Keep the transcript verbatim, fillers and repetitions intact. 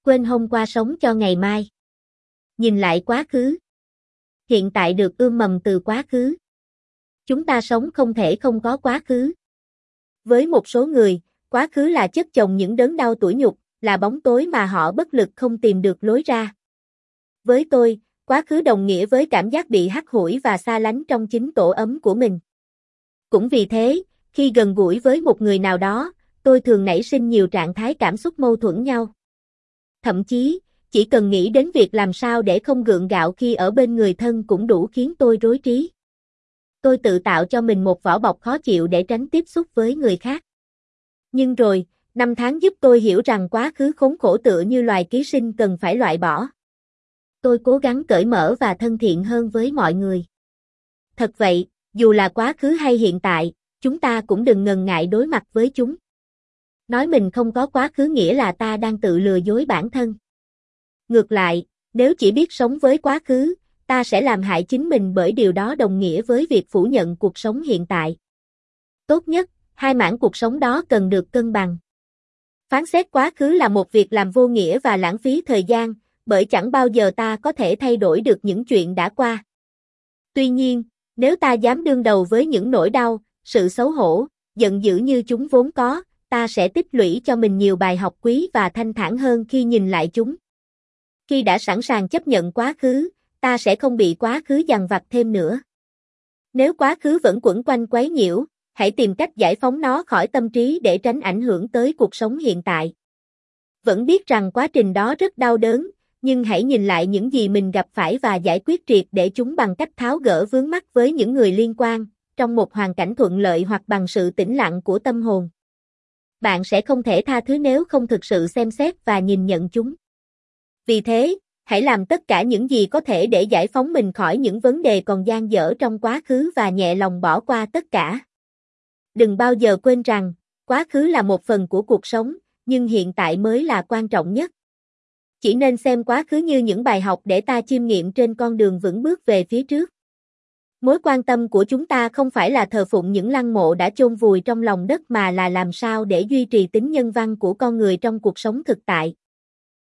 Quên hôm qua sống cho ngày mai. Nhìn lại quá khứ. Hiện tại được ươm mầm từ quá khứ. Chúng ta sống không thể không có quá khứ. Với một số người, quá khứ là chất chồng những đớn đau tủi nhục, là bóng tối mà họ bất lực không tìm được lối ra. Với tôi, quá khứ đồng nghĩa với cảm giác bị hắt hủi và xa lánh trong chính tổ ấm của mình. Cũng vì thế, khi gần gũi với một người nào đó, tôi thường nảy sinh nhiều trạng thái cảm xúc mâu thuẫn nhau. Thậm chí, chỉ cần nghĩ đến việc làm sao để không gượng gạo khi ở bên người thân cũng đủ khiến tôi rối trí. Tôi tự tạo cho mình một vỏ bọc khó chịu để tránh tiếp xúc với người khác. Nhưng rồi, năm tháng giúp tôi hiểu rằng quá khứ khốn khổ tựa như loài ký sinh cần phải loại bỏ. Tôi cố gắng cởi mở và thân thiện hơn với mọi người. Thật vậy, dù là quá khứ hay hiện tại, chúng ta cũng đừng ngần ngại đối mặt với chúng. Nói mình không có quá khứ nghĩa là ta đang tự lừa dối bản thân. Ngược lại, nếu chỉ biết sống với quá khứ, ta sẽ làm hại chính mình bởi điều đó đồng nghĩa với việc phủ nhận cuộc sống hiện tại. Tốt nhất, hai mảng cuộc sống đó cần được cân bằng. Phán xét quá khứ là một việc làm vô nghĩa và lãng phí thời gian, bởi chẳng bao giờ ta có thể thay đổi được những chuyện đã qua. Tuy nhiên, nếu ta dám đương đầu với những nỗi đau, sự xấu hổ, giận dữ như chúng vốn có, ta sẽ tích lũy cho mình nhiều bài học quý và thanh thản hơn khi nhìn lại chúng. Khi đã sẵn sàng chấp nhận quá khứ, ta sẽ không bị quá khứ dằn vặt thêm nữa. Nếu quá khứ vẫn quẩn quanh quấy nhiễu, hãy tìm cách giải phóng nó khỏi tâm trí để tránh ảnh hưởng tới cuộc sống hiện tại. Vẫn biết rằng quá trình đó rất đau đớn, nhưng hãy nhìn lại những gì mình gặp phải và giải quyết triệt để chúng bằng cách tháo gỡ vướng mắc với những người liên quan, trong một hoàn cảnh thuận lợi hoặc bằng sự tĩnh lặng của tâm hồn. Bạn sẽ không thể tha thứ nếu không thực sự xem xét và nhìn nhận chúng. Vì thế, hãy làm tất cả những gì có thể để giải phóng mình khỏi những vấn đề còn dang dở trong quá khứ và nhẹ lòng bỏ qua tất cả. Đừng bao giờ quên rằng, quá khứ là một phần của cuộc sống, nhưng hiện tại mới là quan trọng nhất. Chỉ nên xem quá khứ như những bài học để ta chiêm nghiệm trên con đường vững bước về phía trước. Mối quan tâm của chúng ta không phải là thờ phụng những lăng mộ đã chôn vùi trong lòng đất mà là làm sao để duy trì tính nhân văn của con người trong cuộc sống thực tại.